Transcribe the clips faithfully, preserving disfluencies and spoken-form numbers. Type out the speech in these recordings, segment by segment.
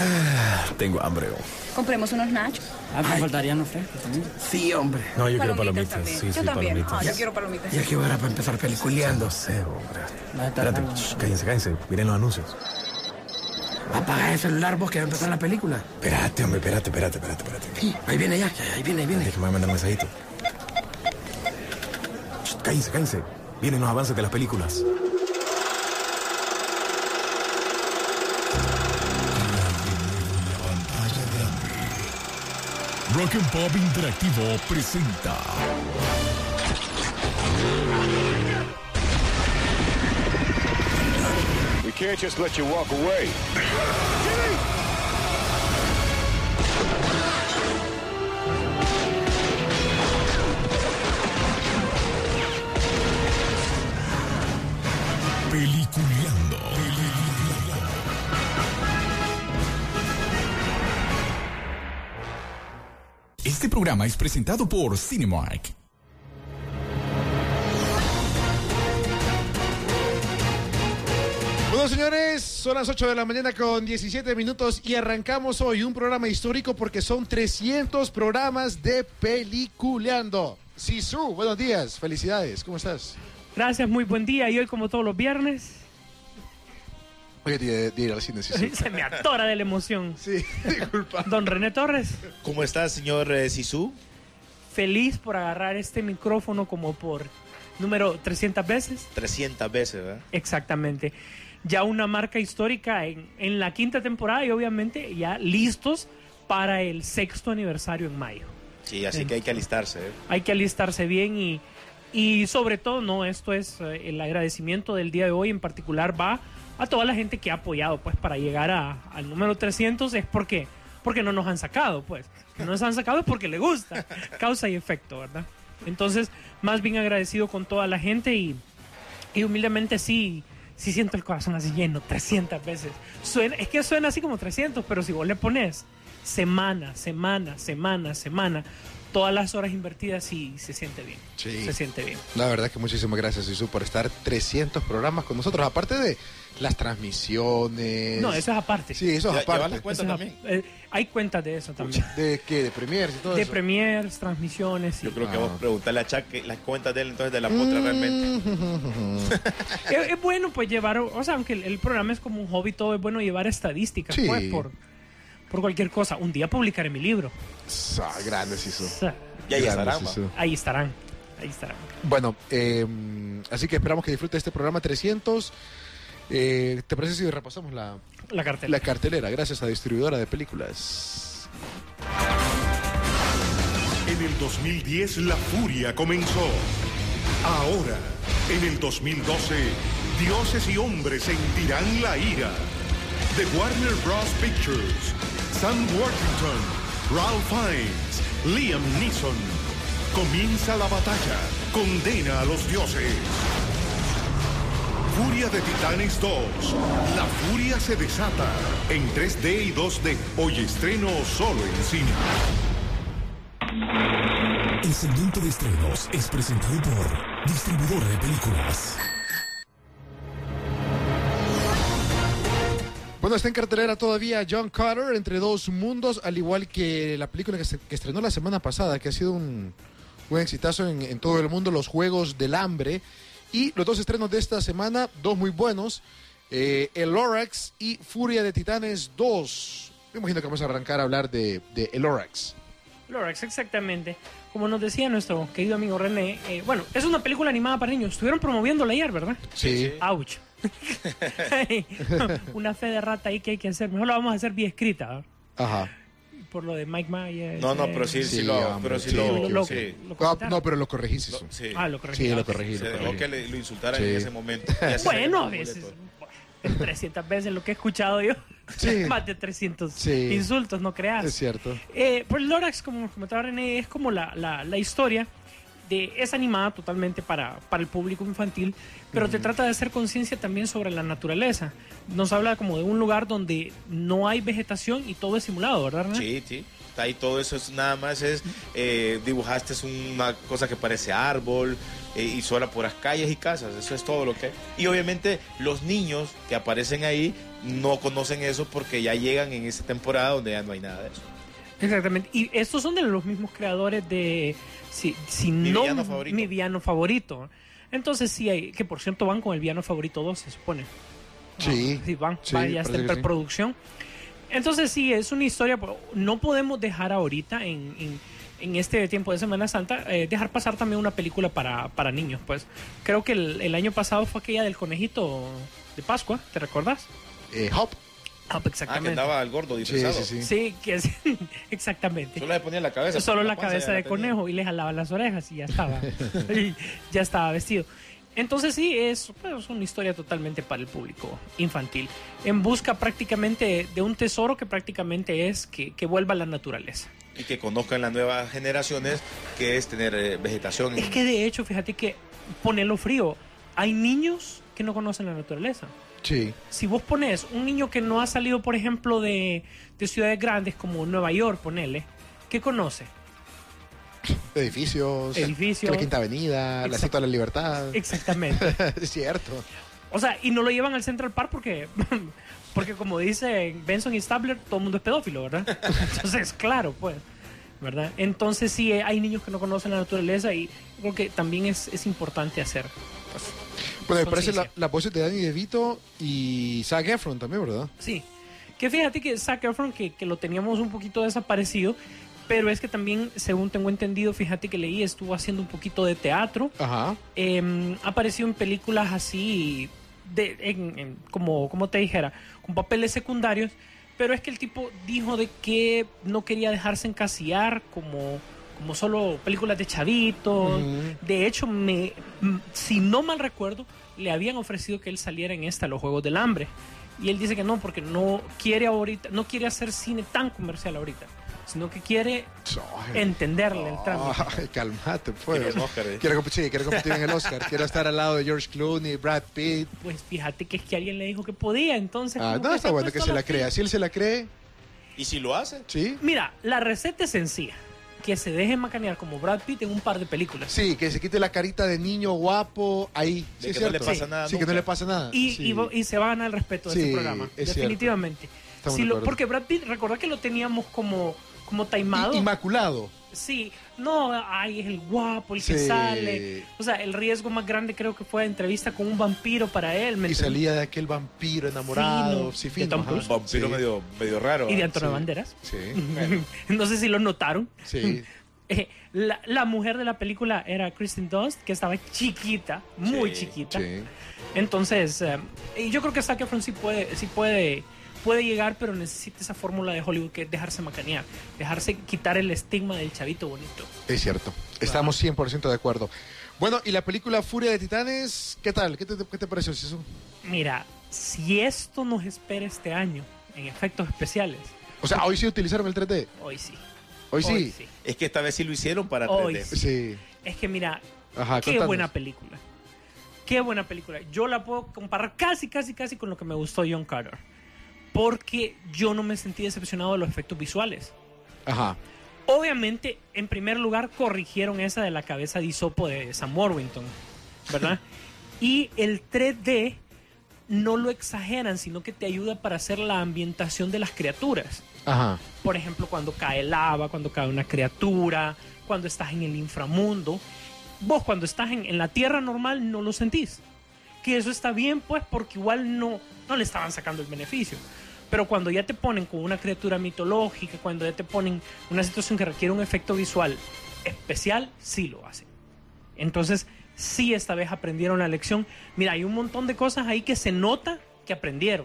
Ah, tengo hambre. Compremos unos nachos. Ah, me faltarían los frescos también. Sí, hombre. No, yo quiero palomitas. También. Sí, yo sí, también. palomitas. Ah, yo quiero palomitas. Ya que hora para empezar peliculeando. No sé, hombre. Espérate, shh, cállense, cállense. Miren los anuncios. Apaga el celular vos que va a empezar la película. Espérate, hombre, espérate, espérate, espérate, espérate. Sí, ahí viene ya, ahí viene, ahí viene. Déjame mandar un mensajito. Shh, cállense, cállense. Vienen los avances de las películas. Rock and Pop Interactivo presenta We can't just let you walk away. Peliculeando. Este programa es presentado por Cinemark. Bueno, señores, son las ocho de la mañana con diecisiete minutos y arrancamos hoy un programa histórico porque son trescientos programas de Peliculeando. Sisu, buenos días, felicidades, ¿cómo estás? Gracias, muy buen día. Y hoy, como todos los viernes, Oye, de, de ir al cine, Sisu. se me atora de la emoción. Sí, disculpa. Don René Torres, ¿Cómo estás, señor eh, Sisu? feliz por agarrar este micrófono como por número trescientas veces. trescientas veces, ¿verdad? Exactamente. Ya una marca histórica en, en la quinta temporada y obviamente ya listos para el sexto aniversario en mayo. Sí, así que hay que alistarse. ¿eh? Hay que alistarse bien y, y sobre todo, no, esto es eh, el agradecimiento del día de hoy en particular va a toda la gente que ha apoyado pues para llegar a, al número trescientos. Es porque, porque no nos han sacado, pues. Que no nos han sacado es porque le gusta. Causa y efecto, ¿verdad? Entonces, más bien agradecido con toda la gente y, y humildemente sí, sí siento el corazón así lleno, trescientas veces. Suena, es que suena así como trescientos, pero si vos le pones semana, semana, semana, semana, todas las horas invertidas, sí se siente bien. Sí. Se siente bien. La verdad que muchísimas gracias, Sisu, por estar trescientos programas con nosotros, aparte de las transmisiones. No, eso es aparte. Sí, eso es ¿Ya- aparte. llevas las cuentas Eso es también? ap- eh, hay cuentas de eso también. ¿De qué? ¿De premiers y todo De eso? premiers, transmisiones. Sí. Yo creo que Ah. vos preguntarle a Chuck que las cuentas de él entonces de la potra realmente. es, es bueno pues llevar, o sea, aunque el, el programa es como un hobby, todo es bueno llevar estadísticas, Sí. pues, por, por cualquier cosa. Un día publicaré mi libro. Ah, grande, Sisu. O sea, Y ahí Grande, estarán, va. Sisu. ahí estarán. Ahí estarán. Bueno, eh, así que esperamos que disfrute este programa trescientos. Eh, ¿Te parece si repasamos la, La cartela. la cartelera? Gracias a Distribuidora de Películas. En el dos mil diez la furia comenzó. Ahora, en el dos mil doce, dioses y hombres sentirán la ira. De Warner Bros. Pictures, Sam Worthington, Ralph Fiennes, Liam Neeson. Comienza la batalla. Condena a los dioses. Furia de Titanes dos. La furia se desata. En tres D y dos D. Hoy estreno solo en cine. El segmento de estrenos es presentado por Distribuidora de Películas. Bueno, está en cartelera todavía John Carter, Entre dos mundos, al igual que la película que, se, que estrenó la semana pasada, que ha sido un, un exitazo en, en todo el mundo, Los Juegos del Hambre. Y los dos estrenos de esta semana, dos muy buenos, eh, El Lorax y Furia de Titanes dos. Me imagino que vamos a arrancar a hablar de, de El Lorax. Lorax, exactamente. Como nos decía nuestro querido amigo René, eh, bueno, es una película animada para niños. Estuvieron promoviéndola ayer, ¿verdad? Sí. Ouch. Una fe de rata ahí que hay que hacer. Mejor la vamos a hacer vía escrita, ¿verdad? Ajá. Por lo de Mike Myers. No, no, eh, pero sí, sí, Sí, lo, hombre, pero sí, sí, lo, lo- lo- sí. lo Ah, comentaron. no, pero lo corregís eso. Lo- sí. Ah, lo corregí. Sí, lo Ok. corregí. Se lo dejó corregí. que le, lo insultaran Sí. en ese momento. Ya se Bueno, a sacó veces. boleto. bueno, trescientas veces lo que he escuchado yo. Sí. Más de trescientos Sí. insultos, no creas. Es cierto. Eh, pues Lorax, como comentaba René, es como la, la, la historia de... Es animada totalmente para, para el público infantil, pero te trata de hacer conciencia también sobre la naturaleza. Nos habla como de un lugar donde no hay vegetación y todo es simulado, ¿verdad, René? Sí, sí. Ahí todo eso es nada más es eh, dibujaste es una cosa que parece árbol eh, y sola por las calles y casas, eso es todo lo que hay. Y obviamente los niños que aparecen ahí no conocen eso porque ya llegan en esa temporada donde ya no hay nada de eso. Exactamente. Y estos son de los mismos creadores de si, si Mi no villano favorito. mi villano favorito. Entonces sí hay, que por cierto van con el villano favorito dos, se supone. Sí. Ah, sí, van, Sí, va, ya está parece en que sí. preproducción. Entonces sí, es una historia, no podemos dejar ahorita en, en, en este tiempo de Semana Santa, eh, dejar pasar también una película para, para niños. Pues creo que el, el año pasado fue aquella del conejito de Pascua, ¿te recuerdas? Eh, Hop. Ah, Ah, que exactamente. andaba al gordo disfrazado. Sí, sí, sí. Sí, que es, exactamente. Solo le ponía la cabeza. Solo la panza cabeza ya de la tenía. conejo y le jalaba las orejas y ya estaba. y ya estaba vestido. Entonces sí, es, pues, una historia totalmente para el público infantil. En busca prácticamente de un tesoro que prácticamente es que, que vuelva a la naturaleza. Y que conozcan las nuevas generaciones que es tener eh, vegetación. Es que de hecho, fíjate que ponelo frío. Hay niños que no conocen la naturaleza. Sí. Si vos pones un niño que no ha salido, por ejemplo, de, de ciudades grandes como Nueva York, ponele, ¿qué conoce? Edificios. Edificios. La Quinta Avenida, la Exact- Estatua de la Libertad. Exactamente. Es cierto. O sea, y no lo llevan al Central Park porque, porque como dice Benson y Stabler, todo el mundo es pedófilo, ¿verdad? Entonces, claro, pues, ¿verdad? Entonces sí, hay niños que no conocen la naturaleza y creo que también es, es importante hacer. Pues, Bueno, me parece la, conciencia. la voz de Danny DeVito y Zac Efron también, ¿verdad? Sí, que fíjate que Zac Efron, que, que lo teníamos un poquito desaparecido, pero es que también, según tengo entendido, fíjate que leí, estuvo haciendo un poquito de teatro, Ajá. eh, apareció en películas así, de, en, en- como, como te dijera, con papeles secundarios, pero es que el tipo dijo de que no quería dejarse encasillar como, como solo películas de chavitos. Ujú. De hecho, me, m- si no mal recuerdo, le habían ofrecido que él saliera en esta, Los Juegos del Hambre. Y él dice que no, porque no quiere ahorita, no quiere hacer cine tan comercial ahorita, sino que quiere Ay. entenderle el trámite. Ay, calmate, Quiere pues. el Oscar, eh. Quiere, comp- sí, quiere competir en el Oscar. Quiere estar al lado de George Clooney, Brad Pitt. Pues fíjate que es que alguien le dijo que podía, entonces... Ah, como no, está se ha bueno que puesto se la las crea. pilas. Si él se la cree, Y si lo hace, sí. Mira, la receta es sencilla. Que se deje macanear como Brad Pitt en un par de películas. Sí, que se quite la carita de niño guapo ahí. De Sí, es que no le cierto. pasa nada Sí, que no nunca. le pasa nada. Y, Sí. y, va- y se va a ganar el respeto de Sí, este programa. es Definitivamente. Estamos Si de lo- acuerdo. porque Brad Pitt, recordá que lo teníamos como, como taimado. I- Inmaculado. Sí, no, ay, es el guapo, el que Sí. sale. O sea, el riesgo más grande creo que fue la entrevista con un vampiro para él. ¿me Y entendés? salía de aquel vampiro enamorado. Fino. Sí, De fino. Tom ajá. Cruise. un vampiro Sí. medio, medio raro. Y de ¿eh? Antonio Sí. Banderas. Sí. No sé si lo notaron. Sí. Eh, la, la mujer de la película era Kristen Dunst, que estaba chiquita, muy Sí, chiquita. Sí. Entonces, eh, y yo creo que Zac Efron sí puede, sí puede, puede llegar, pero necesita esa fórmula de Hollywood que es dejarse macanear, dejarse quitar el estigma del chavito bonito. Es cierto. Estamos cien por ciento de acuerdo. Bueno, y la película Furia de Titanes, ¿qué tal? ¿Qué te, qué te pareció, Sisu? Mira, si esto nos espera este año en efectos especiales, O sea, hoy sí utilizaron el tres D. hoy sí. Hoy sí. Es que esta vez sí lo hicieron para Hoy tres D. sí. Sí. Es que mira, Ajá, qué contanos. buena película. Qué buena película. Yo la puedo comparar casi, casi, casi con lo que me gustó John Carter. Porque yo no me sentí decepcionado de los efectos visuales. Ajá. Obviamente, en primer lugar, corrigieron esa de la cabeza de hisopo de Sam Worthington, ¿verdad? Y el tres D no lo exageran, sino que te ayuda para hacer la ambientación de las criaturas. Ajá. Por ejemplo, cuando cae lava, cuando cae una criatura, cuando estás en el inframundo. Vos cuando estás en, en la tierra normal no lo sentís. Que eso está bien, pues, porque igual no, no le estaban sacando el beneficio. Pero cuando ya te ponen con una criatura mitológica, cuando ya te ponen una situación que requiere un efecto visual especial, sí lo hacen. Entonces, sí, esta vez aprendieron la lección. Mira, hay un montón de cosas ahí que se nota que aprendieron.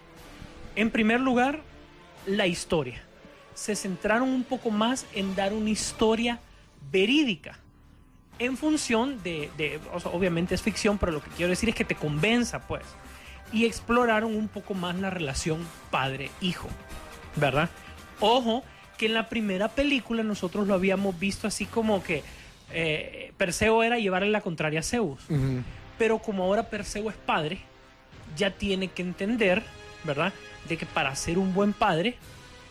En primer lugar, la historia. Se centraron un poco más en dar una historia verídica. En función de, de o sea, obviamente es ficción, pero lo que quiero decir es que te convenza, pues. Y exploraron un poco más la relación padre-hijo, ¿verdad? Ojo, que en la primera película nosotros lo habíamos visto así como que eh, Perseo era llevarle la contraria a Zeus. Ujú. Pero como ahora Perseo es padre, ya tiene que entender, ¿verdad? De que para ser un buen padre,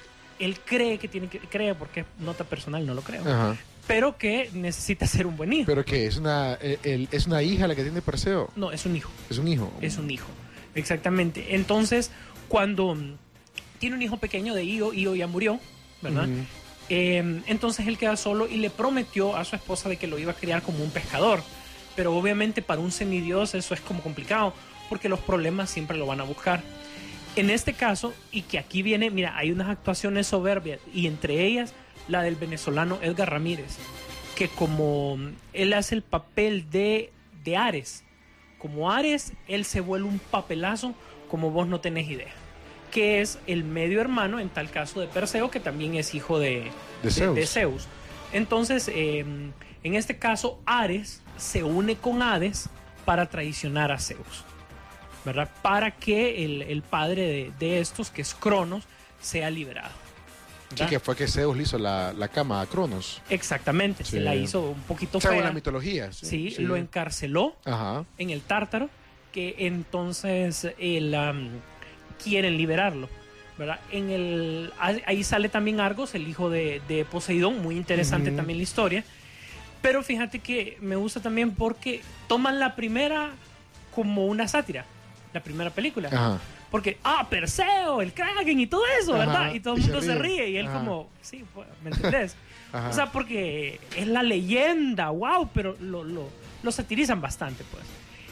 él cree que tiene que, cree porque es nota personal, no lo creo, Ajá. pero que necesita ser un buen hijo. ¿Pero qué? ¿Es una, eh, el- ¿Es una hija la que tiene Perseo? No, es un hijo. Es un hijo. Es un hijo, exactamente. Entonces, cuando mm, tiene un hijo pequeño de Io, Io ya murió, ¿verdad? Ujú. Eh, entonces él queda solo y le prometió a su esposa de que lo iba a criar como un pescador. Pero obviamente para un semidios eso es como complicado, porque los problemas siempre lo van a buscar. En este caso, y que aquí viene, mira, hay unas actuaciones soberbias, y entre ellas la del venezolano Edgar Ramírez, que como él hace el papel de, de Ares, como Ares, él se vuelve un papelazo como vos no tenés idea, que es el medio hermano, en tal caso, de Perseo, que también es hijo de, De Zeus. de Zeus. Entonces, eh, en este caso, Ares se une con Hades para traicionar a Zeus, ¿verdad? Para que el, el padre de, de estos, que es Cronos, sea liberado. Sí, ¿verdad? que fue que Zeus le hizo la, la cama a Cronos. Exactamente, Sí. se la hizo un poquito Según fea. la mitología. Sí, Sí, lo encarceló Ajá. en el Tártaro, que entonces el, um, quieren liberarlo, ¿verdad? En el, ahí sale también Argos, el hijo de, de Poseidón, muy interesante Ujú. también la historia. Pero fíjate que me gusta también porque toman la primera como una sátira, la primera película. Ajá. Porque, ah, Perseo, el Kraken y todo eso, Ajá, ¿verdad? Y todo el y se mundo se ríe. ríe y él Ajá. como, sí, pues, ¿me entendés? Ajá. O sea, porque es la leyenda, wow, pero lo, lo, lo satirizan bastante, pues.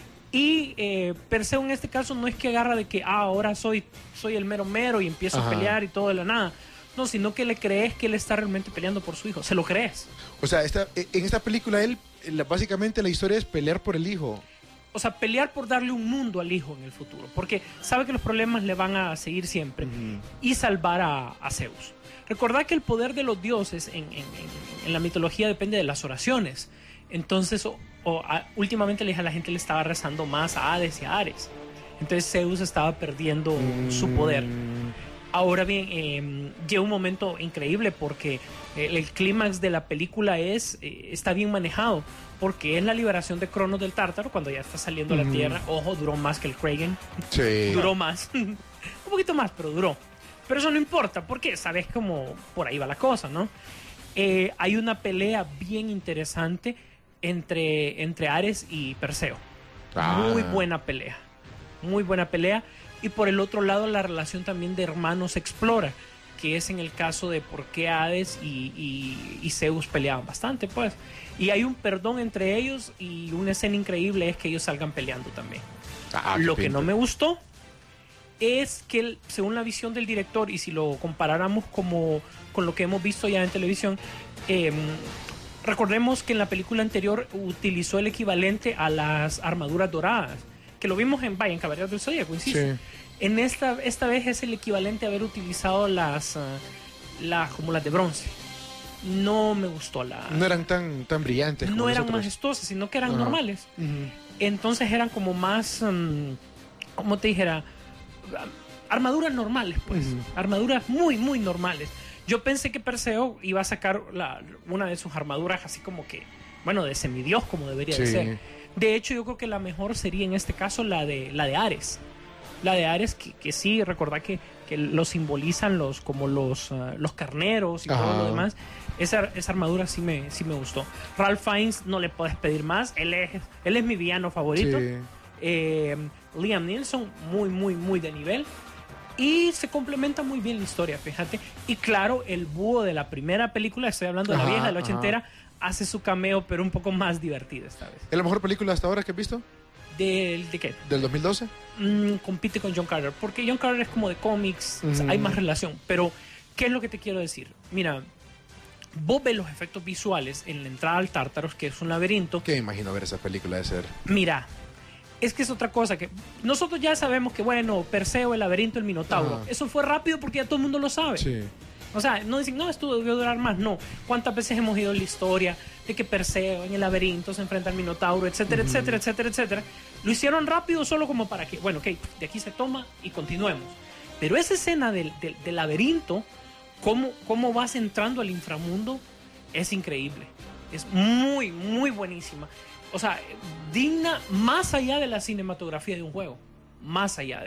Y eh, Perseo en este caso no es que agarra de que, ah, ahora soy, soy el mero mero y empiezo Ajá. a pelear y todo de la nada. No, sino que le crees que él está realmente peleando por su hijo. Se lo crees. O sea, esta, en esta película él, la- básicamente la historia es pelear por el hijo. O sea, pelear por darle un mundo al hijo en el futuro. Porque sabe que los problemas le van a seguir siempre. Y salvar a, a Zeus. Recordad que el poder de los dioses en, en- en- en la mitología depende de las oraciones. Entonces, o- o, a- últimamente le dije a la gente le estaba rezando más a Hades y a Ares. Entonces Zeus estaba perdiendo su poder. Ahora bien, eh, llega un momento increíble porque el, el clímax de la película es eh, está bien manejado, porque es la liberación de Cronos del Tártaro cuando ya está saliendo a la Ujú. Tierra. Ojo, duró más que el Kraken. Sí. Duró más. Un poquito más, pero duró. Pero eso no importa, porque sabes cómo por ahí va la cosa, ¿no? Eh, hay una pelea bien interesante entre, entre Ares y Perseo. Ah. Muy buena pelea. Muy buena pelea. Y por el otro lado, la relación también de hermanos se explora, que es en el caso de por qué Hades y, y, y Zeus peleaban bastante, pues. Y hay un perdón entre ellos y una escena increíble es que ellos salgan peleando también. Ah, qué Lo que pinta. no me gustó es que, el- según la visión del director, y si lo comparáramos como, con lo que hemos visto ya en televisión, eh, recordemos que en la película anterior utilizó el equivalente a las armaduras doradas, que lo vimos en, vaya, en Caballeros del Zodíaco, insisto. Sí. En esta, esta vez es el equivalente a haber utilizado las, ah, las como las de bronce. No me gustó la... No eran tan, tan brillantes como no eran nosotros. majestuosas, sino que eran Ajá. normales. Ujú. Entonces eran como más, um, ¿cómo te dijera? Armaduras normales, pues. Ujú. Armaduras muy, muy normales. Yo pensé que Perseo iba a sacar la- una de sus armaduras así como que, bueno, de semidios como debería de Sí. ser. De hecho, yo creo que la mejor sería en este caso la de, la de Ares. La de Ares, que, que sí, recordad que, que lo simbolizan los, como los, ah, los carneros y todo Ajá. lo demás. Esa, esa armadura sí me, sí me gustó. Ralph Fiennes no le puedes pedir más. Él es, él es mi villano favorito. Sí. Eh, Liam Neeson, muy, muy, muy de nivel. Y se complementa muy bien la historia, fíjate. Y claro, el búho de la primera película, estoy hablando de la Ajá, vieja, de la ajá. ochentera, hace su cameo, pero un poco más divertido esta vez. ¿Es la mejor película hasta ahora que has visto? ¿De, de qué? ¿Del dos mil doce? Mm, compite con John Carter, porque John Carter es como de cómics, o sea, Ujú. hay más relación. Pero, ¿qué es lo que te quiero decir? Mira, vos ves los efectos visuales en la entrada al Tártaros, que es un laberinto. ¿Qué imagino ver esa película de ser? Mira, es que es otra cosa que nosotros ya sabemos que, bueno, Perseo, el laberinto, el Minotauro. Ajá. Eso fue rápido porque ya todo el mundo lo sabe. Sí. O sea, no dicen, no, esto debió durar más. No. ¿Cuántas veces hemos ido en la historia de que Perseo en el laberinto se enfrenta al Minotauro, etcétera, etcétera, etcétera, etcétera? Lo hicieron rápido solo como para que, bueno, ok, de aquí se toma y continuemos. Pero esa escena del, del, del laberinto, cómo, cómo vas entrando al inframundo, es increíble. Es muy, muy buenísima. O sea, digna más allá de la cinematografía de un juego. Más allá de...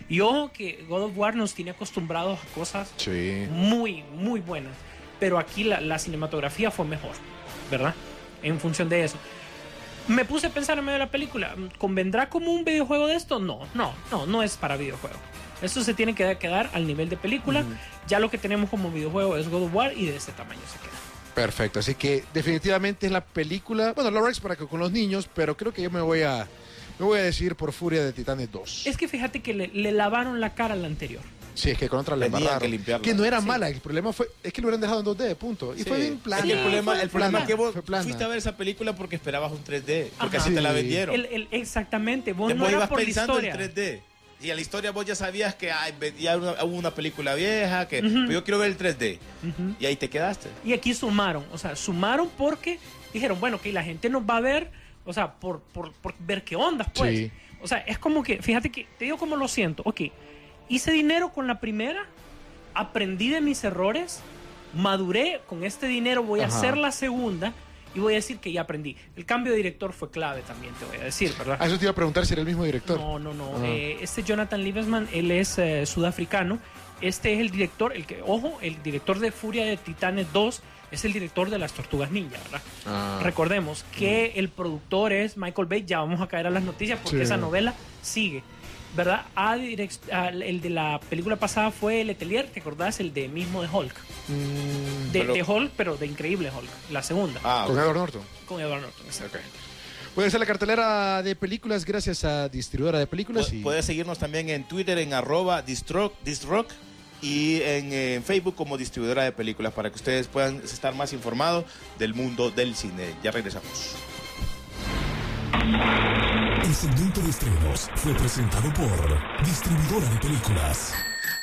Y ojo que God of War nos tiene acostumbrados a cosas Sí. muy, muy buenas. Pero aquí la, la cinematografía fue mejor, ¿verdad? En función de eso. Me puse a pensar en medio de la película, ¿convendrá como un videojuego de esto? No, no, no, no es para videojuego. Esto se tiene que quedar al nivel de película. Uh-huh. Ya lo que tenemos como videojuego es God of War y de este tamaño se queda. Perfecto, así que definitivamente es la película, bueno, Lorax para que con los niños, pero creo que yo me voy a me voy a decidir por Furia de Titanes dos. Es que fíjate que le, le lavaron la cara a la anterior. Sí, es que con otra le embarraron. Que limpiarla. Que no era sí. mala, el problema fue, es que lo hubieran dejado en dos D, punto. Y sí. fue bien plana. Sí, el problema, el problema es que vos fuiste a ver esa película porque esperabas un tres D, porque Ajá. así sí. te la vendieron. El, el, exactamente, vos te no ibas por pensando la en tres D. Y a la historia vos ya sabías que ay, ya hubo una película vieja, que uh-huh. pero yo quiero ver el tres D. Uh-huh. Y ahí te quedaste. Y aquí sumaron, o sea, sumaron porque dijeron, bueno, que la gente nos va a ver, o sea, por, por, por ver qué ondas, pues. Sí. O sea, es como que, fíjate que, te digo cómo lo siento. Ok, hice dinero con la primera, aprendí de mis errores, maduré, con este dinero voy a Ajá. hacer la segunda. Y voy a decir que ya aprendí. El cambio de director fue clave también, te voy a decir, ¿verdad? Ah, eso te iba a preguntar si era el mismo director. No, no, no. Uh-huh. Eh, este Jonathan Liebesman, él es eh, sudafricano. Este es el director, el que, ojo, el director de Furia de Titanes dos es el director de Las Tortugas Ninja, ¿verdad? Ah. Recordemos que uh-huh. el productor es Michael Bay. Ya vamos a caer a las noticias porque sí. esa novela sigue, ¿verdad? A direct, a, el de la película pasada fue Letelier, ¿te acordás? El de mismo de Hulk. Mm, de, pero... de Hulk, pero de Increíble Hulk, la segunda. Ah, con Edward Norton. Con Edward Norton, exactamente. Okay. Puede ser la cartelera de películas gracias a Distribuidora de Películas. Pu- y... Puedes seguirnos también en Twitter en arroba distrock, distrock y en, en Facebook como Distribuidora de Películas para que ustedes puedan estar más informados del mundo del cine. Ya regresamos. El segmento de estrenos fue presentado por Distribuidora de Películas.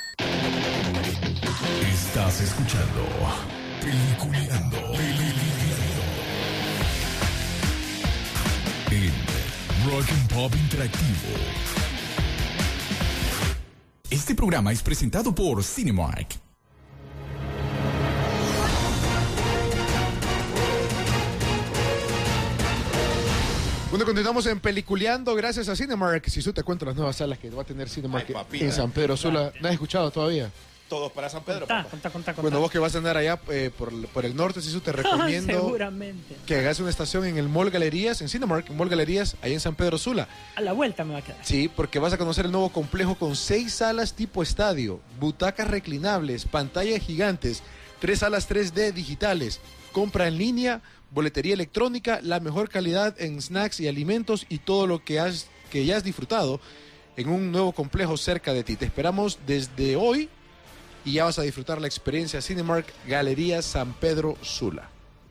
Estás escuchando Peliculeando. Peliculeando. En Rock and Pop Interactivo. Este programa es presentado por Cinemark. Bueno, continuamos en Peliculeando gracias a Cinemark. Si tú te cuento las nuevas salas que va a tener Cinemark Ay, papi, en San Pedro Sula. ¿No has escuchado todavía? Todos para San Pedro. Contá, contá, contá, contá. Bueno, vos que vas a andar allá eh, por, por el norte, si te recomiendo Seguramente. que hagas una estación en el Mall Galerías, en Cinemark, en Mall Galerías, ahí en San Pedro Sula. A la vuelta me va a quedar. Sí, porque vas a conocer el nuevo complejo con seis salas tipo estadio, butacas reclinables, pantallas gigantes, tres salas tres D digitales, compra en línea, boletería electrónica, la mejor calidad en snacks y alimentos y todo lo que, has, que ya has disfrutado en un nuevo complejo cerca de ti. Te esperamos desde hoy y ya vas a disfrutar la experiencia Cinemark Galería San Pedro Sula.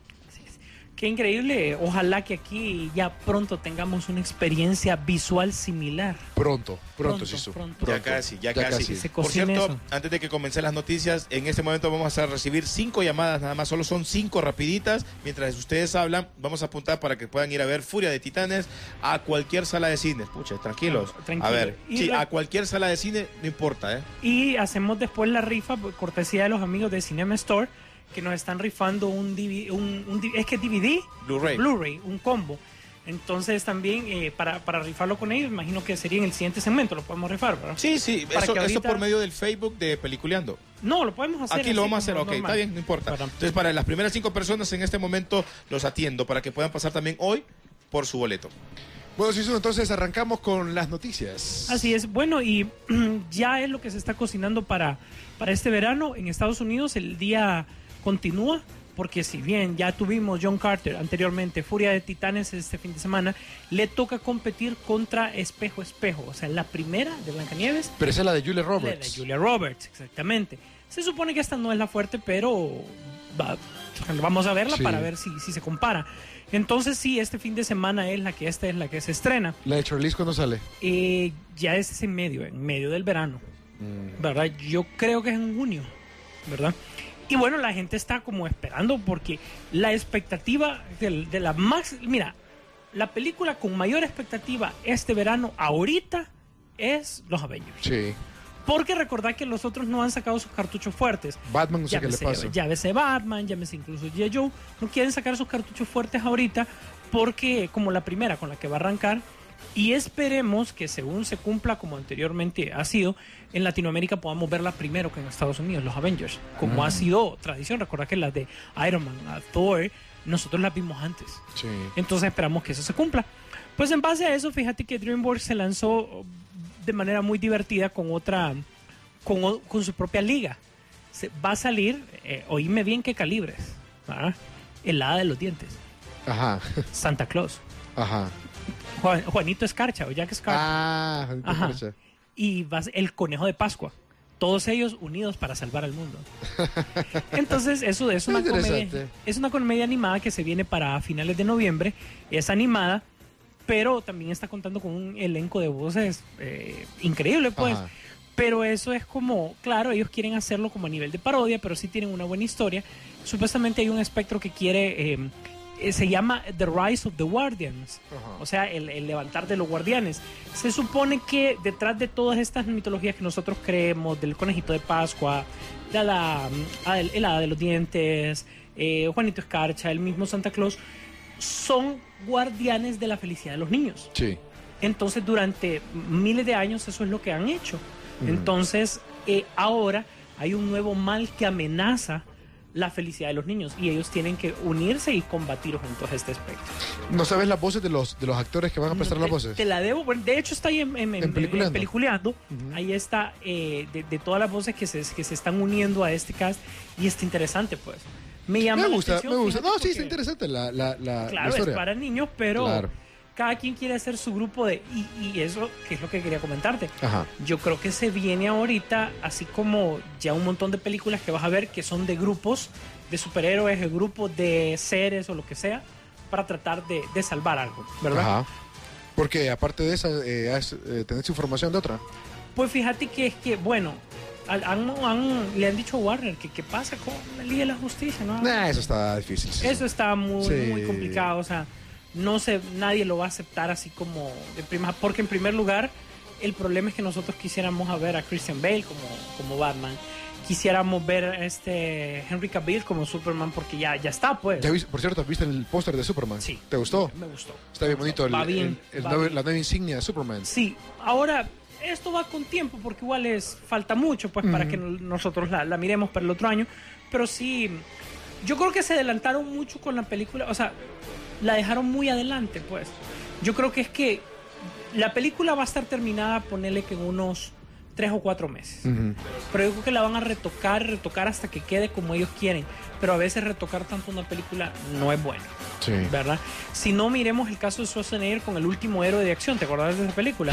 Qué increíble. Ojalá que aquí ya pronto tengamos una experiencia visual similar. Pronto, pronto, pronto, Sisu. pronto. Ya casi, ya, ya casi. casi. Por cierto, eso. antes de que comiencen las noticias, en este momento vamos a recibir cinco llamadas nada más. Solo son cinco rapiditas. Mientras ustedes hablan, vamos a apuntar para que puedan ir a ver Furia de Titanes a cualquier sala de cine. Pucha, tranquilos. Tranquilo. A ver, y sí, la... a cualquier sala de cine, no importa, ¿eh? Y hacemos después la rifa, cortesía de los amigos de Cinema Store, que nos están rifando un D V D, un, un, es que D V D, Blu-ray, Blu-ray, un combo. Entonces también eh, para, para rifarlo con ellos, imagino que sería en el siguiente segmento, lo podemos rifar, ¿verdad? Sí, sí, para eso, ahorita... eso por medio del Facebook de Peliculeando. No, lo podemos hacer. Aquí lo vamos a hacer, ok, está bien, no importa. Para... Entonces para las primeras cinco personas en este momento los atiendo para que puedan pasar también hoy por su boleto. Bueno, Sisu, entonces arrancamos con las noticias. Así es, bueno, y ya es lo que se está cocinando para, para este verano. En Estados Unidos el día continúa, porque si bien ya tuvimos John Carter anteriormente, Furia de Titanes este fin de semana, le toca competir contra Espejo Espejo, o sea, la primera de Blancanieves. Pero esa es la de Julia Roberts. La de Julia Roberts, exactamente. Se supone que esta no es la fuerte, pero va, vamos a verla sí. para ver si, si se compara. Entonces sí, este fin de semana es la que esta es la que se estrena. ¿La de Charlize cuándo sale? Eh, ya es en medio, en medio del verano, mm. ¿verdad? Yo creo que es en junio, ¿verdad? Y bueno, la gente está como esperando porque la expectativa de, de la más... Mira, la película con mayor expectativa este verano ahorita es Los Avengers. Sí. Porque recordad que los otros no han sacado sus cartuchos fuertes. Batman no sé llámese, qué le pasa. Llámese Batman, llámese incluso G I. Joe. No quieren sacar sus cartuchos fuertes ahorita porque como la primera con la que va a arrancar Y esperemos que según se cumpla como anteriormente ha sido, en Latinoamérica podamos verla primero que en Estados Unidos, los Avengers, como mm. ha sido tradición. Recuerda que las de Iron Man, Thor, nosotros las vimos antes. Sí. Entonces esperamos que eso se cumpla. Pues en base a eso, fíjate que DreamWorks se lanzó de manera muy divertida con otra, con, con su propia liga. Se, va a salir, eh, oíme bien qué calibres, ¿verdad? El hada de los dientes. Ajá. Santa Claus. Ajá. Juan, Juanito Escarcha o Jack Escarcha. Ah, Juanito Escarcha. Y va el conejo de Pascua. Todos ellos unidos para salvar al mundo. Entonces, eso es una comedia, es una comedia animada que se viene para finales de noviembre. Es animada, pero también está contando con un elenco de voces eh, increíble, pues. Ajá. Pero eso es como, claro, ellos quieren hacerlo como a nivel de parodia, pero sí tienen una buena historia. Supuestamente hay un espectro que quiere, eh, eh, se llama The Rise of the Guardians, Ajá. o sea, el, el levantar de los guardianes. Se supone que detrás de todas estas mitologías que nosotros creemos, del conejito de Pascua, de la, el, el hada de los dientes, eh, Juanito Escarcha, el mismo Santa Claus, son guardianes de la felicidad de los niños. Sí. Entonces, durante miles de años eso es lo que han hecho. Entonces, eh, ahora hay un nuevo mal que amenaza la felicidad de los niños y ellos tienen que unirse y combatir juntos este espectro. ¿No sabes las voces de los de los actores que van a prestar no, las te, voces? Te la debo. Bueno, de hecho, está ahí en, en, en, ¿En peliculeando? en peliculeando. Uh-huh. Ahí está, eh, de, de todas las voces que se, que se están uniendo a este cast y está interesante, pues. Me llama me la gusta, atención. Me gusta, no, porque, sí, está interesante la, la, la, claro, la historia. es para niños, pero... Claro. Cada quien quiere hacer su grupo de... Y, y eso, que es lo que quería comentarte. Ajá. Yo creo que se viene ahorita, así como ya un montón de películas que vas a ver que son de grupos, de superhéroes, de grupos de seres o lo que sea, para tratar de, de salvar algo, ¿verdad? Ajá. Porque aparte de esa, eh, has, eh, ¿tenés información de otra? Pues fíjate que es que, bueno, han, han, le han dicho a Warner que qué pasa con la Liga de la Justicia, ¿no? Nah, eso está difícil. Sí. Eso está muy, sí. muy complicado, o sea... No sé, nadie lo va a aceptar así como de prima, porque en primer lugar el problema es que nosotros quisiéramos a ver a Christian Bale como, como Batman, quisiéramos ver a este Henry Cavill como Superman porque ya, ya está, pues. Ya, por cierto, ¿viste el póster de Superman? Sí. ¿Te gustó? Me gustó. Está bien bonito el, va bien, el, el va nuevo, bien. la nueva insignia de Superman. Sí, ahora esto va con tiempo porque igual es falta mucho pues mm. para que nosotros la, la miremos para el otro año, pero sí, yo creo que se adelantaron mucho con la película, o sea, la dejaron muy adelante, pues. Yo creo que es que la película va a estar terminada, ponele que en unos tres o cuatro meses. Uh-huh. Pero yo creo que la van a retocar, retocar hasta que quede como ellos quieren. Pero a veces retocar tanto una película no es bueno. Sí. ¿Verdad? Si no, miremos el caso de Schwarzenegger con El último héroe de acción. ¿Te acordás de esa película?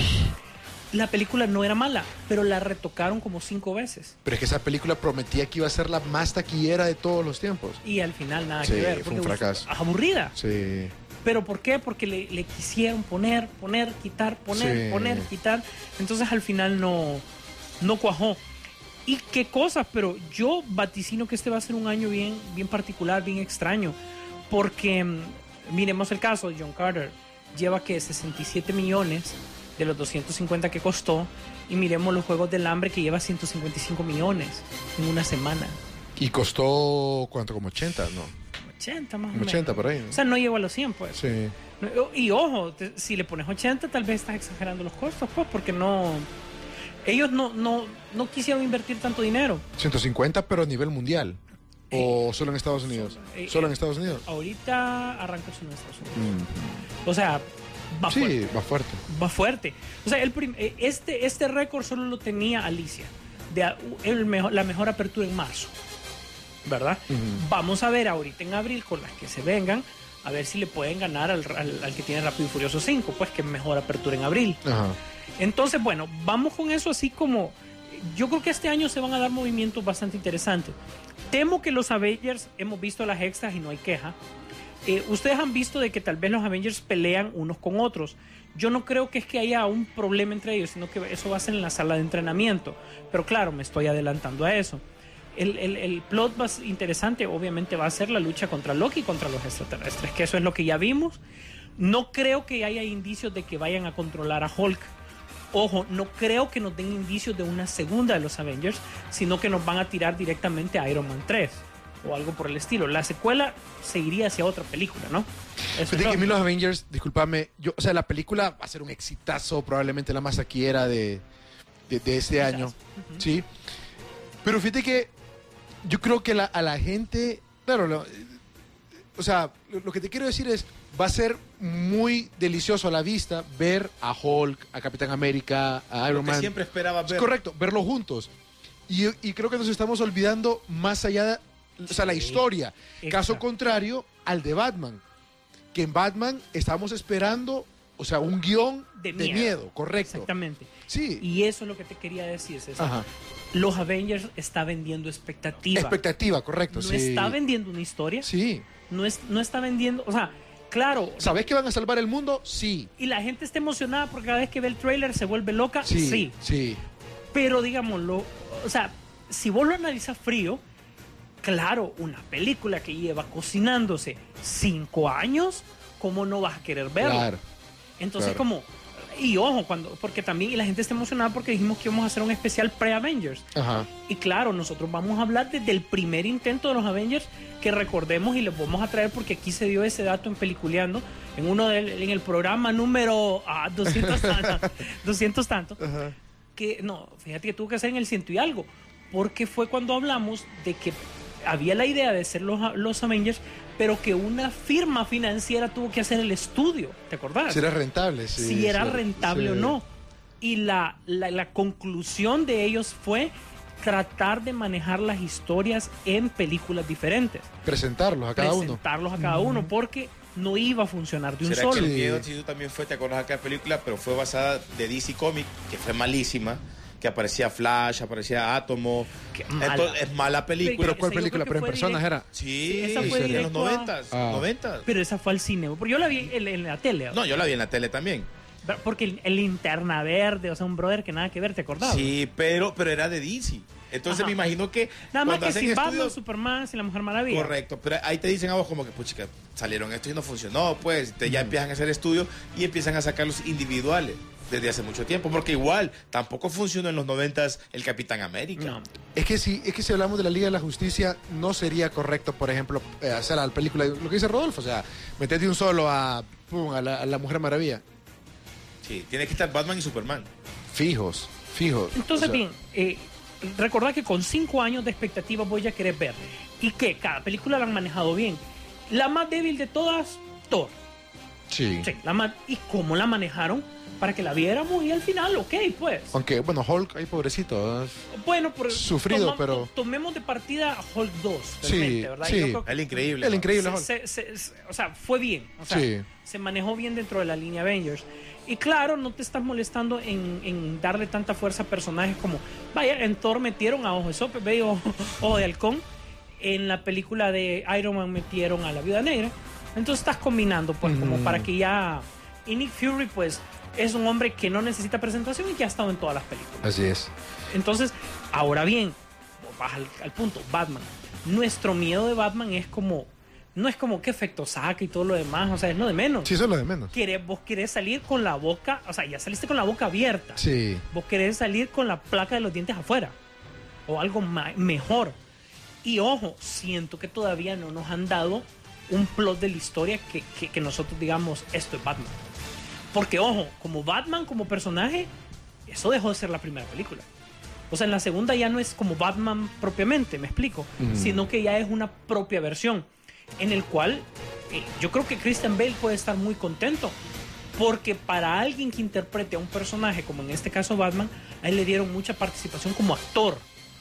La película no era mala, pero la retocaron como cinco veces. Pero es que esa película prometía que iba a ser la más taquillera de todos los tiempos. Y al final nada sí, que ver. Fue un fracaso. Aburrida. Sí. ¿Pero por qué? Porque le, le quisieron poner, poner, quitar, poner, sí. poner, quitar. Entonces al final no, no cuajó. Y qué cosas, pero yo vaticino que este va a ser un año bien, bien particular, bien extraño. Porque miremos el caso de John Carter. Lleva que sesenta y siete millones de los doscientos cincuenta que costó, y miremos los Juegos del Hambre que lleva ciento cincuenta y cinco millones en una semana. ¿Y costó cuánto? ¿Como ochenta? No. ochenta más o menos. ochenta por ahí, ¿no? O sea, no llegó a los cien, pues. Sí. Y ojo, te, si le pones ochenta, tal vez estás exagerando los costos, pues, porque no... Ellos no, no, no quisieron invertir tanto dinero. ciento cincuenta, pero a nivel mundial. ¿O eh, solo en Estados Unidos? Eh, ¿Solo en Estados Unidos? Ahorita arranca solo en Estados Unidos. Mm. O sea... Va sí, fuerte. va fuerte. Va fuerte. O sea, el prim este, este récord solo lo tenía Alicia, de el mejor, la mejor apertura en marzo, ¿verdad? Uh-huh. Vamos a ver ahorita en abril con las que se vengan, a ver si le pueden ganar al, al, al que tiene Rápido y Furioso cinco, pues que es mejor apertura en abril. Uh-huh. Entonces, bueno, vamos con eso así como... Yo creo que este año se van a dar movimientos bastante interesantes. Temo que los Avengers, hemos visto las extras y no hay queja. Eh, ustedes han visto de que tal vez los Avengers pelean unos con otros. Yo no creo que es que haya un problema entre ellos, sino que eso va a ser en la sala de entrenamiento. Pero claro, me estoy adelantando a eso. El, el, el plot más interesante obviamente va a ser la lucha contra Loki y contra los extraterrestres, que eso es lo que ya vimos. No creo que haya indicios de que vayan a controlar a Hulk. Ojo, no creo que nos den indicios de una segunda de los Avengers, sino que nos van a tirar directamente a Iron Man tres. o algo por el estilo. La secuela se iría hacia otra película, ¿no? Eso Fíjate es que a mí lo- los Avengers, discúlpame, yo, o sea, la película va a ser un exitazo, probablemente la más taquillera de, de, de este Quizás. año, Ujú. ¿sí? Pero fíjate que yo creo que la- a la gente, claro, lo- o sea, lo, lo que te quiero decir es, va a ser muy delicioso a la vista ver a Hulk, a Capitán América, a Lo Iron que Man. siempre esperaba Es ver. correcto, verlos juntos. Y, y creo que nos estamos olvidando más allá de o sea, la Sí, historia. Caso exacto. contrario al de Batman. Que en Batman estamos esperando, o sea, un guión De de, miedo. miedo. correcto. Exactamente. Sí. Y eso es lo que te quería decir, César. Ajá. Los Avengers está vendiendo expectativa. Expectativa, correcto. No sí. está vendiendo una historia. Sí. No, es, no está vendiendo, o sea, claro. ¿Sabes que van a salvar el mundo? Sí. Y la gente está emocionada porque cada vez que ve el tráiler se vuelve loca. Sí. Sí. Sí. Pero digámoslo, o sea, si vos lo analizas frío, claro, una película que lleva cocinándose cinco años, ¿cómo no vas a querer verla? Claro. Entonces, claro. como, y ojo, cuando, porque también y la gente está emocionada porque dijimos que íbamos a hacer un especial pre-Avengers. Ajá. Y claro, nosotros vamos a hablar desde el primer intento de los Avengers, que recordemos y les vamos a traer porque aquí se dio ese dato en Peliculeando, en uno del, en el programa número ah, doscientos tanto, doscientos tanto, Ajá. que no, fíjate que tuvo que ser en el ciento y algo, porque fue cuando hablamos de que había la idea de ser los, los Avengers, pero que una firma financiera tuvo que hacer el estudio, ¿te acordás? Si era rentable, sí. si era sí, rentable sí. o no. Y la, la, la conclusión de ellos fue tratar de manejar las historias en películas diferentes. Presentarlos a cada uno. Presentarlos a cada uno, porque no iba a funcionar de un ¿Será solo. que el Sí. miedo si tú también fue, te acuerdas de aquella película, pero fue basada de D C Comics, que fue malísima, que aparecía Flash, aparecía Átomo. Qué mala. Entonces, es mala película. Pero Esa ¿cuál yo película? creo que Pero en fue personas directo. era. Sí, Sí, esa fue en los directo a- noventas, Ah. noventas. Pero esa fue al cine, porque yo la vi en, en la tele. No, yo la vi en la tele también. Porque el, el Linterna Verde, o sea, un brother que nada que ver, ¿te acordabas? Sí, pero, pero era de D C. Entonces Ajá. me imagino que Nada más cuando que hacen sin Batman, estudios- Superman, sin la Mujer Maravilla. Correcto, pero ahí te dicen a vos como que, puchica, salieron esto y no funcionó, pues te, ya empiezan a hacer estudios y empiezan a sacarlos individuales desde hace mucho tiempo, porque igual tampoco funcionó en los noventas el Capitán América. No. Es que si, es que si hablamos de la Liga de la Justicia, no sería correcto, por ejemplo, eh, hacer la película, lo que dice Rodolfo, o sea, meterte un solo a, pum, a, la, a la Mujer Maravilla. Sí, tiene que estar Batman y Superman. Fijos, fijos. Entonces, O sea, bien, eh, recordad que con cinco años de expectativa voy a querer ver. Y que cada película la han manejado bien. La más débil de todas, Thor. Sí. Sí, la más, ¿y cómo la manejaron? Para que la viéramos y al final, ok, pues. Aunque, bueno, Hulk, ahí pobrecito. ¿eh? Bueno, por, Sufrido, toma- pero- tomemos de partida Hulk dos, Sí, realmente, ¿verdad? sí. Yo creo que El increíble. El ¿no? increíble Hulk. se- se- se- o sea, fue bien. O sea, Sí. se manejó bien dentro de la línea Avengers. Y claro, no te estás molestando en, en darle tanta fuerza a personajes como, vaya, en Thor metieron a Ojo de Sope, veo Ojo de Halcón. En la película de Iron Man metieron a la Viuda Negra. Entonces estás combinando, pues, como Mm. para que ya... Y Nick Fury, pues, es un hombre que no necesita presentación y que ha estado en todas las películas. Así es. Entonces, ahora bien, vas al, al punto, Batman. Nuestro miedo de Batman es como, no es como qué efecto saca y todo lo demás, o sea, es lo de menos. Sí, eso es lo de menos. Querés- vos querés salir con la boca, o sea, ya saliste con la boca abierta. Sí. Vos querés salir con la placa de los dientes afuera. O algo ma- mejor. Y ojo, siento que todavía no nos han dado un plot de la historia que, que- que nosotros digamos, esto es Batman. Porque ojo, como Batman, como personaje, eso dejó de ser la primera película. O sea, en la segunda ya no es como Batman propiamente, me explico, Ujú. sino que ya es una propia versión en el cual eh, yo creo que Christian Bale puede estar muy contento. Porque para alguien que interprete a un personaje, como en este caso Batman, a él le dieron mucha participación como actor,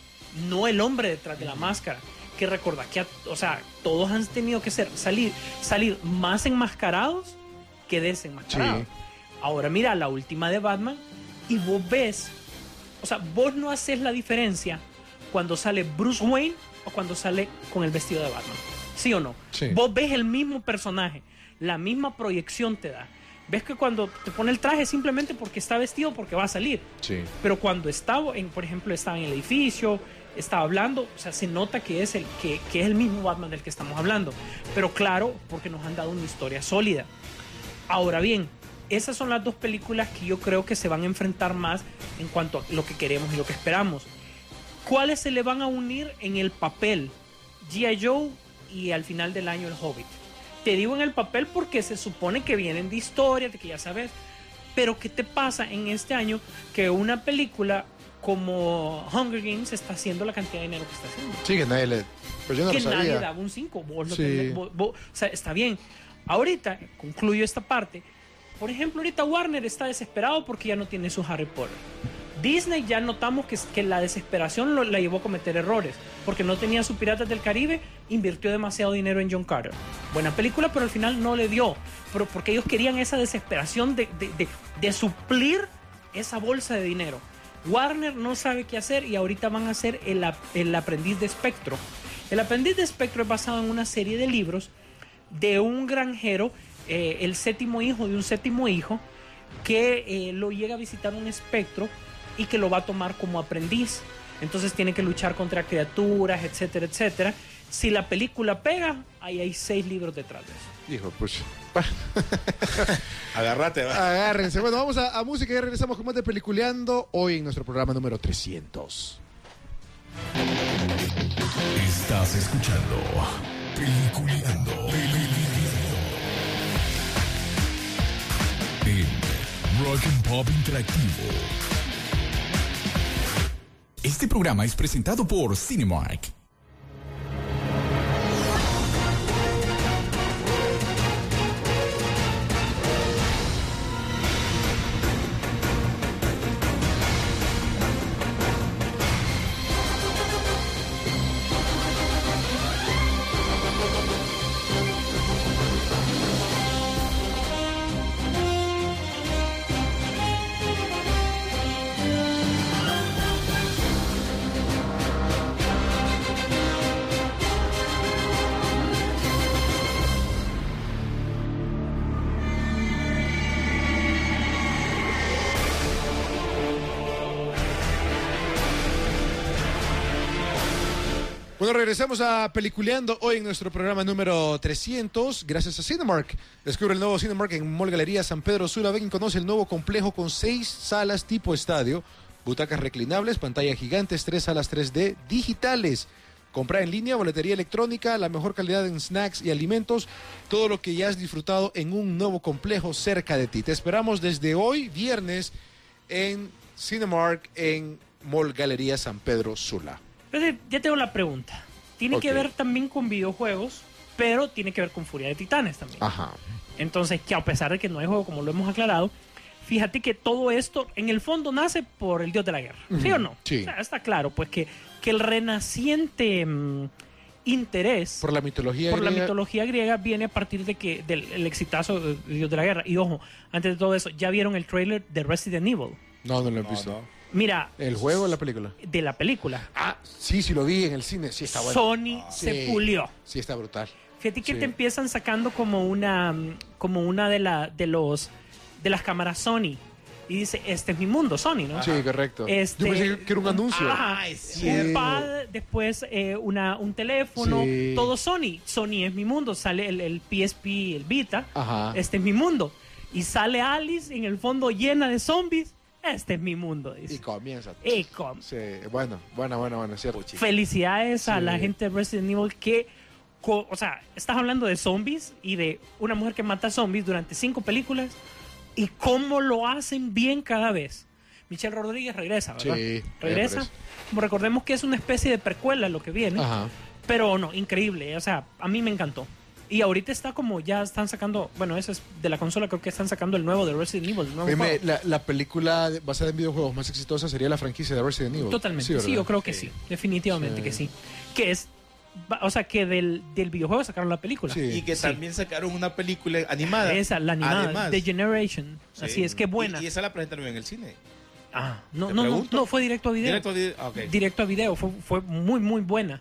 no el hombre detrás de la máscara. Que recordá que, a- o sea, todos han tenido que ser, salir, salir más enmascarados que desenmascarados. Sí. Ahora mira la última de Batman y vos ves, o sea, vos no haces la diferencia cuando sale Bruce Wayne o cuando sale con el vestido de Batman. ¿Sí o no? Sí. Vos ves el mismo personaje, la misma proyección te da. Ves que cuando te pone el traje simplemente porque está vestido, porque va a salir. Sí. Pero cuando estaba, en, por ejemplo, estaba en el edificio, estaba hablando, o sea, se nota que es, el, que, que es el mismo Batman del que estamos hablando. Pero claro, porque nos han dado una historia sólida. Ahora bien, esas son las dos películas que yo creo que se van a enfrentar más en cuanto a lo que queremos y lo que esperamos. ¿Cuáles se le van a unir en el papel G I. Joe y al final del año El Hobbit. Te digo en el papel porque se supone que vienen de historia, de que ya sabes. Pero ¿qué te pasa en este año que una película como Hunger Games está haciendo la cantidad de dinero que está haciendo? Sí, que nadie le... Pero yo no que lo sabía. nadie daba un cinco. Vos lo Sí. tenés, vos- vos- o sea, está bien. Ahorita, concluyo esta parte. Por ejemplo, ahorita Warner está desesperado porque ya no tiene su Harry Potter. Disney ya notamos que, que la desesperación lo, la llevó a cometer errores. Porque no tenía su Piratas del Caribe, invirtió demasiado dinero en John Carter. Buena película, pero al final no le dio. Pero porque ellos querían esa desesperación de, de, de, de suplir esa bolsa de dinero. Warner no sabe qué hacer y ahorita van a hacer el, el Aprendiz de Espectro. El Aprendiz de Espectro es basado en una serie de libros de un granjero, eh, el séptimo hijo de un séptimo hijo, que eh, lo llega a visitar un espectro y que lo va a tomar como aprendiz. Entonces tiene que luchar contra criaturas, etcétera, etcétera. Si la película pega, ahí hay seis libros detrás de eso. Hijo, pues. Agárrate, va. Agárrense. Bueno, vamos a, a música y regresamos con más de Peliculeando hoy en nuestro programa número trescientos. Estás escuchando Peliculeando. Peliculeando. En Rock and Pop Interactivo. Este programa es presentado por Cinemark. Bueno, regresamos a Peliculeando hoy en nuestro programa número trescientos, gracias a Cinemark. Descubre el nuevo Cinemark en Mall Galería San Pedro Sula. Ven y conoce el nuevo complejo con seis salas tipo estadio, butacas reclinables, pantallas gigantes, tres salas tres D digitales. Compra en línea, boletería electrónica, la mejor calidad en snacks y alimentos, todo lo que ya has disfrutado en un nuevo complejo cerca de ti. Te esperamos desde hoy, viernes, en Cinemark en Mall Galería San Pedro Sula. Entonces, ya tengo la pregunta. Tiene Okay. que ver también con videojuegos, pero tiene que ver con Furia de Titanes también. Ajá. Entonces, que a pesar de que no hay juego, como lo hemos aclarado, fíjate que todo esto en el fondo nace por el dios de la guerra. ¿Sí o no? Sí. O sea, está claro, pues que, que el renaciente mmm, interés Por la mitología por la griega. mitología griega viene a partir de que del el exitazo del dios de la guerra. Y ojo, antes de todo eso, ¿ya vieron el trailer de Resident Evil? No, no lo he No, visto. no. Mira, ¿El juego o la película? de la película, Ah, sí, sí lo vi en el cine. Sí, está bueno. Sony se Sí. pulió. Sí, está brutal. Fíjate que Sí. te empiezan sacando como una como una de la de los de las cámaras Sony y dice, este es mi mundo, Sony, ¿no? Sí, correcto. Este- Yo pensé que era un anuncio. Ajá, es un cierto. pad, después eh, una, un teléfono, Sí. todo Sony. Sony es mi mundo. Sale el, el P S P, el Vita. Ajá. Este es mi mundo. Y sale Alice en el fondo llena de zombies. Este es mi mundo, dice. Y comienza. Y com- Sí, bueno, bueno, bueno, bueno, es cierto. Felicidades a Sí. la gente de Resident Evil que, co- o sea, estás hablando de zombies y de una mujer que mata zombies durante cinco películas y cómo lo hacen bien cada vez. Michelle Rodríguez regresa, ¿verdad? Sí, regresa. ella Como recordemos que es una especie de precuela lo que viene, Ajá. pero no, increíble. O sea, a mí me encantó. Y ahorita está como ya están sacando, bueno, eso es de la consola, creo que están sacando el nuevo de Resident Evil. El nuevo Dime, juego. la, la película de- basada en videojuegos más exitosa sería la franquicia de Resident Evil. Totalmente, sí, ¿verdad? yo creo que sí, definitivamente Sí. que sí. Que es, va- o sea, que del, del videojuego sacaron la película. Sí. Y que Sí. también sacaron una película animada. Esa, la animada, Además. The Generation. Sí. Así es, qué buena. Y, y esa la presentaron en el cine. Ah, no, ¿Te no, no, pregunto? no, fue directo a video. Directo a video. Ah, ok. Directo a video, fue, fue muy, muy buena.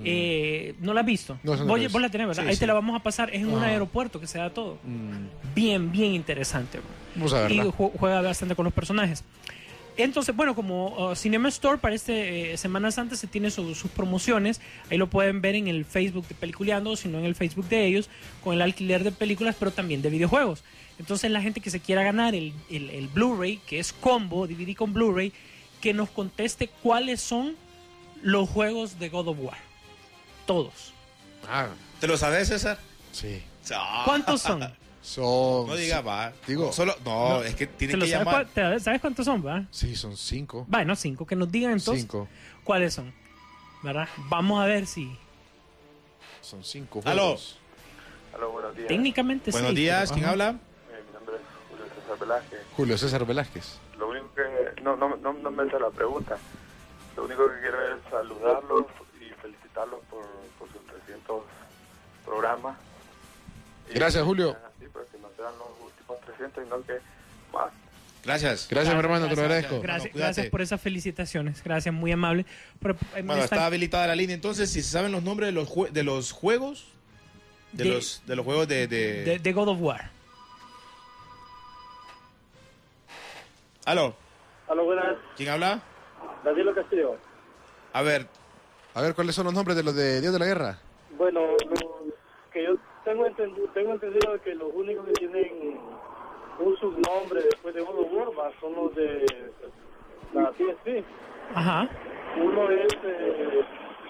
Eh, ¿No la has visto? Mm. No, esa no vos, la he visto. vos la tenés, ¿verdad? Sí, Ahí sí. te la vamos a pasar. Es en un Ajá. aeropuerto que se da todo. Mm, Bien, bien interesante. bro. Vamos a Y verla. ju- juega bastante con los personajes. Entonces, bueno, como uh, Cinema Store para este eh, Semana Santa se tiene su- sus promociones, ahí lo pueden ver en el Facebook de Peliculeando, sino en el Facebook de ellos, con el alquiler de películas, pero también de videojuegos. Entonces, la gente que se quiera ganar el, el, el Blu-ray, que es combo, D V D con Blu-ray, que nos conteste cuáles son los juegos de God of War. Todos. Ah, ¿Te lo sabes, César? sí. Ah. ¿Cuántos son? Son... No diga, va. Digo- No, solo, no, No. es que ¿Te tiene lo que sabes, llamar. cua- te- ¿Sabes cuántos son, va? Sí, son cinco. Bueno, cinco. Que nos digan entonces Cinco. cuáles son. ¿Verdad? Vamos a ver si Son cinco Aló. juegos. Aló, buenos días. técnicamente Buenos sí, días, pero- ¿quién ajá. habla? Eh, mi nombre es Julio César Velázquez. Julio César Velázquez. Lo único que... No, no, no, no me hace la pregunta. Lo único que quiero es saludarlos y felicitarlos por, por sus trescientos programas. Y Gracias, Julio. que sean así, pues, que no sean los últimos trescientos, sino que más. Gracias. Gracias, mi hermano, te lo gracias, agradezco. Gracias, Hermano, cuídate. gracias por esas felicitaciones. Gracias, muy amable. Pero, eh, Bueno, está- está habilitada la línea. Entonces, si se saben los nombres de los, jue- de los juegos, de, De- los, de los juegos de, de... de, de God of War. Aló, Aló, buenas. ¿quién habla? Danilo Castillo. A ver, A ver, ¿cuáles son los nombres de los de Dios de la Guerra? Bueno, lo que yo tengo entendido, tengo entendido que los únicos que tienen un subnombre después de God of War va, son los de la P S P. Ajá. Uno es eh,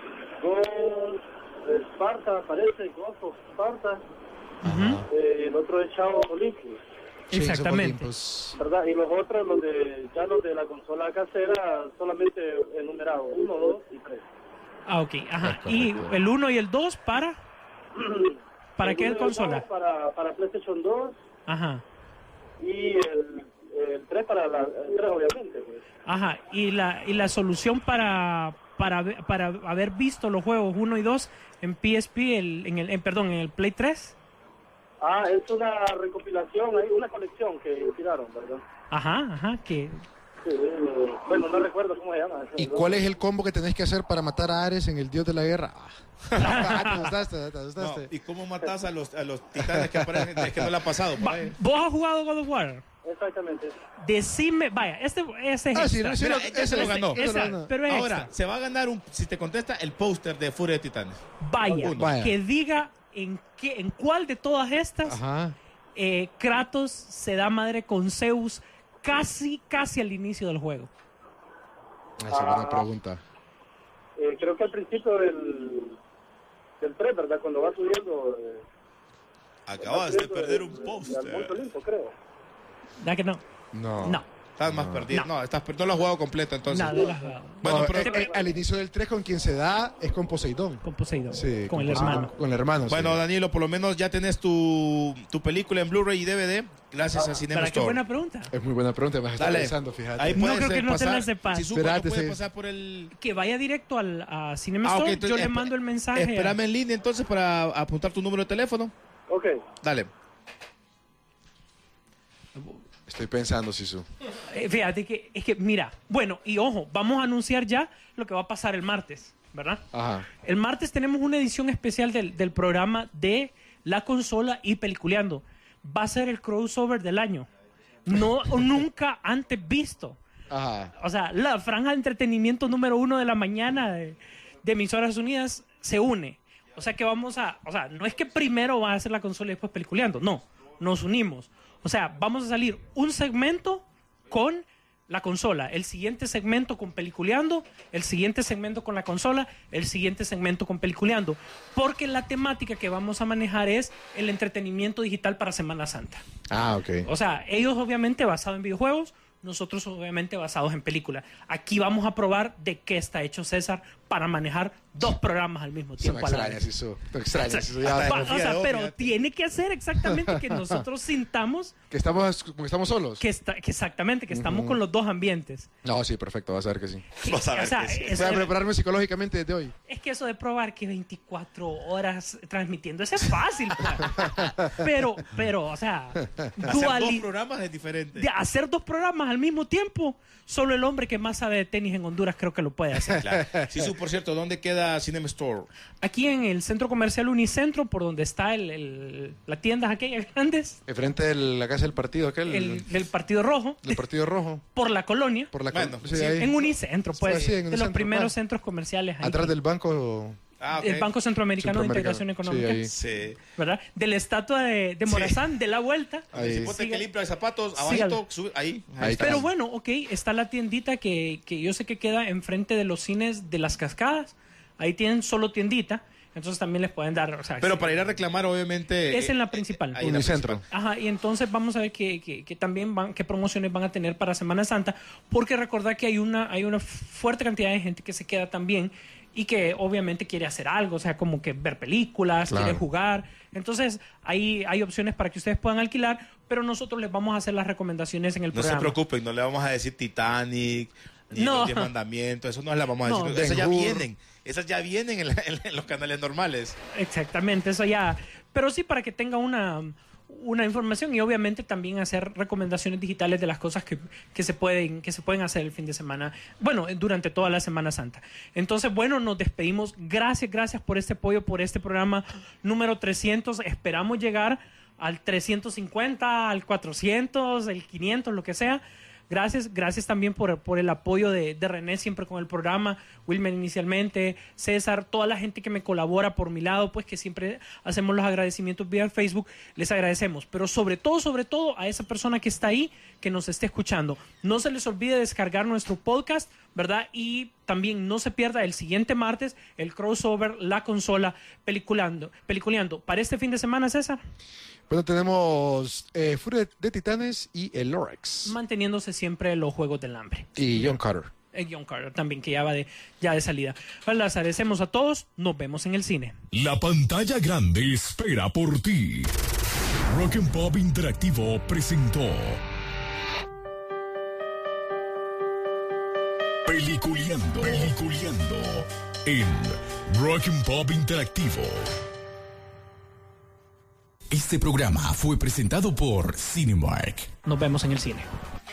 God de Sparta, parece, God of Sparta. Ujú. Eh, el otro es Shadow of Olympus, Exactamente. Pues, ¿verdad? Y los otros, los de ya los de la consola casera, solamente enumerados, uno, dos y tres. Ah, ok. Ajá. Es Y correcto. el uno y el dos para... ¿Para El qué uno consola? Para, para PlayStation dos. Ajá. Y el, el tres para la el tres obviamente, pues. Ajá. Y la, y la solución para, para, ve- para haber visto los juegos uno y dos en P S P, el, en el, en, perdón, en el Play tres. Ah, es una recopilación, hay una colección que tiraron, ¿verdad? Ajá, ajá. Que Sí, eh, bueno, no recuerdo cómo se llama. ¿y cuál es el combo que tenés que hacer para matar a Ares en el Dios de la Guerra? Ah, te asustaste, te no, asustaste. ¿y cómo matas a los, a los titanes que aparecen? Es que no le ha pasado. Va, pues. ¿vos has jugado God of War? Exactamente. Decime, vaya, este ese es Ah, sí, extra. sí, Mira, lo- ese ese lo lo ganó. ese lo Esa, ganó. pero es Ahora, extra. se va a ganar, un, si te contesta, el póster de Furia de Titanes. Vaya, Uno. Vaya. que diga en qué, en cuál de todas estas Ajá. eh, Kratos se da madre con Zeus casi, casi al inicio del juego. Esa es buena pregunta. Eh, creo que al principio del, del tres, ¿verdad? Cuando va subiendo... Eh, Acabas va de subiendo perder el- un el- al póster. Monte Olimpo, creo. ¿Da que no? No. No. Estás más perdido. No, estás per- no lo has jugado completo entonces. Nada, no lo has jugado. Bueno, No, pero- eh, eh, al inicio del tres con quien se da es con Poseidón. Con Poseidón. Sí, con el Poseidón, hermano. Con el hermano, Bueno, sí. Danilo, por lo menos ya tenés tu, tu película en Blu-ray y D V D gracias a Cinema ¿Para qué Store. buena pregunta? Es muy buena pregunta, vas a estar Dale. pensando, fíjate. Ahí No puedes creo que eh, no te pasar, la sepas. Si supo, no Espérate, puedes sí. pasar por el... Que vaya directo al, a Cinema Ah, ok, Store. entonces, Yo le esp- mando el mensaje. a- Espérame en línea entonces para apuntar tu número de teléfono. Ok. Dale. Estoy pensando, Sisu. Eh, fíjate que, es que, mira, bueno, y ojo, vamos a anunciar ya lo que va a pasar el martes, ¿verdad? Ajá. El martes tenemos una edición especial del, del programa de la consola y peliculeando. Va a ser el crossover del año. No, nunca antes visto. Ajá. O sea, la franja de entretenimiento número uno de la mañana de, de Emisoras Unidas se une. O sea que vamos a... O sea, no es que primero va a ser la consola y después peliculeando. No, nos unimos. O sea, vamos a salir un segmento con la consola, el siguiente segmento con peliculeando, el siguiente segmento con la consola, el siguiente segmento con peliculeando. Porque la temática que vamos a manejar es el entretenimiento digital para Semana Santa. Ah, ok. O sea, ellos obviamente basados en videojuegos, nosotros obviamente basados en películas. Aquí vamos a probar de qué está hecho César para manejar dos programas al mismo Se me tiempo. a la extraña, vez. Sisu. Te extraña, Sisu. hasta Ya, de Va- o confía sea, de pero fíjate. tiene que hacer exactamente que nosotros sintamos que estamos, como que estamos solos. que, está, que exactamente que estamos con los dos ambientes. No, sí, perfecto, vas a ver que sí. Vas a ver O sea, que sí. es, Voy a prepararme psicológicamente desde hoy. es que eso de probar que veinticuatro horas transmitiendo, eso es fácil. pues. pero, pero, o sea, Hacer dos duali- programas es diferente. de hacer dos programas al mismo tiempo, solo el hombre que más sabe de tenis en Honduras creo que lo puede hacer. Claro. Sisu, por cierto, ¿dónde queda Cinema Store? Aquí en el centro comercial Unicentro, por donde está el, el- las tiendas aquellas grandes, Enfrente de la casa del partido, aquel. el, del Partido Rojo, del partido rojo. por la colonia, Por la Bueno, sí, sí, ahí. en Unicentro, pues, Sí, en de los Unicentro, primeros claro. centros comerciales. ahí. Atrás del banco. Ah, ok. El Banco Centroamericano de Centroamericano. Integración Económica, Sí, ahí. Sí. ¿verdad? De la estatua de, de Morazán, de la vuelta. Ahí. Si ponte Siga- que limpia de zapatos, Sígalo. abajito, sube, ahí. Ahí está. Pero bueno, ok, está la tiendita que, que yo sé que queda enfrente de los cines de Las Cascadas. Ahí tienen solo tiendita. Entonces también les pueden dar... O sea, Pero si- para ir a reclamar, obviamente... es en la eh, principal. ahí en la Unicentro. principal. Ajá, y entonces vamos a ver qué, qué- qué también van, qué promociones van a tener para Semana Santa, porque recordar que hay una, hay una fuerte cantidad de gente que se queda también y que obviamente quiere hacer algo, o sea, como que ver películas, Claro. quiere jugar. Entonces, ahí hay opciones para que ustedes puedan alquilar, pero nosotros les vamos a hacer las recomendaciones en el No se programa. preocupen, no le vamos a decir Titanic, ni No. los Diez Mandamientos, eso no las vamos a No. decir. Esas ya Ben-Hur. vienen, esas ya vienen en, la- en- en los canales normales. Exactamente, eso ya. Pero sí para que tenga una, una información y obviamente también hacer recomendaciones digitales de las cosas que, que, se pueden, que se pueden hacer el fin de semana, bueno, durante toda la Semana Santa. Entonces, bueno, nos despedimos. Gracias, gracias por este apoyo, por este programa número trescientos. Esperamos llegar al trescientos cincuenta, al cuatrocientos, el quinientos, lo que sea. Gracias, gracias también por, por el apoyo de, de René siempre con el programa, Wilmer inicialmente, César, toda la gente que me colabora por mi lado, pues que siempre hacemos los agradecimientos vía Facebook, les agradecemos. Pero sobre todo, sobre todo a esa persona que está ahí, que nos esté escuchando. No se les olvide descargar nuestro podcast, ¿verdad? Y también no se pierda el siguiente martes el crossover, la consola, peliculando, peliculeando. Para este fin de semana, César, Bueno, tenemos eh, Furia de, de Titanes y el Lorax. manteniéndose siempre los Juegos del Hambre. Y John Carter. Eh, John Carter también, que ya va de, ya de salida. Les agradecemos a todos. Nos vemos en el cine. La pantalla grande espera por ti. Rock and Pop Interactivo presentó Peliculeando, Peliculeando en Rock and Pop Interactivo. Este programa fue presentado por Cinemark. Nos vemos en el cine.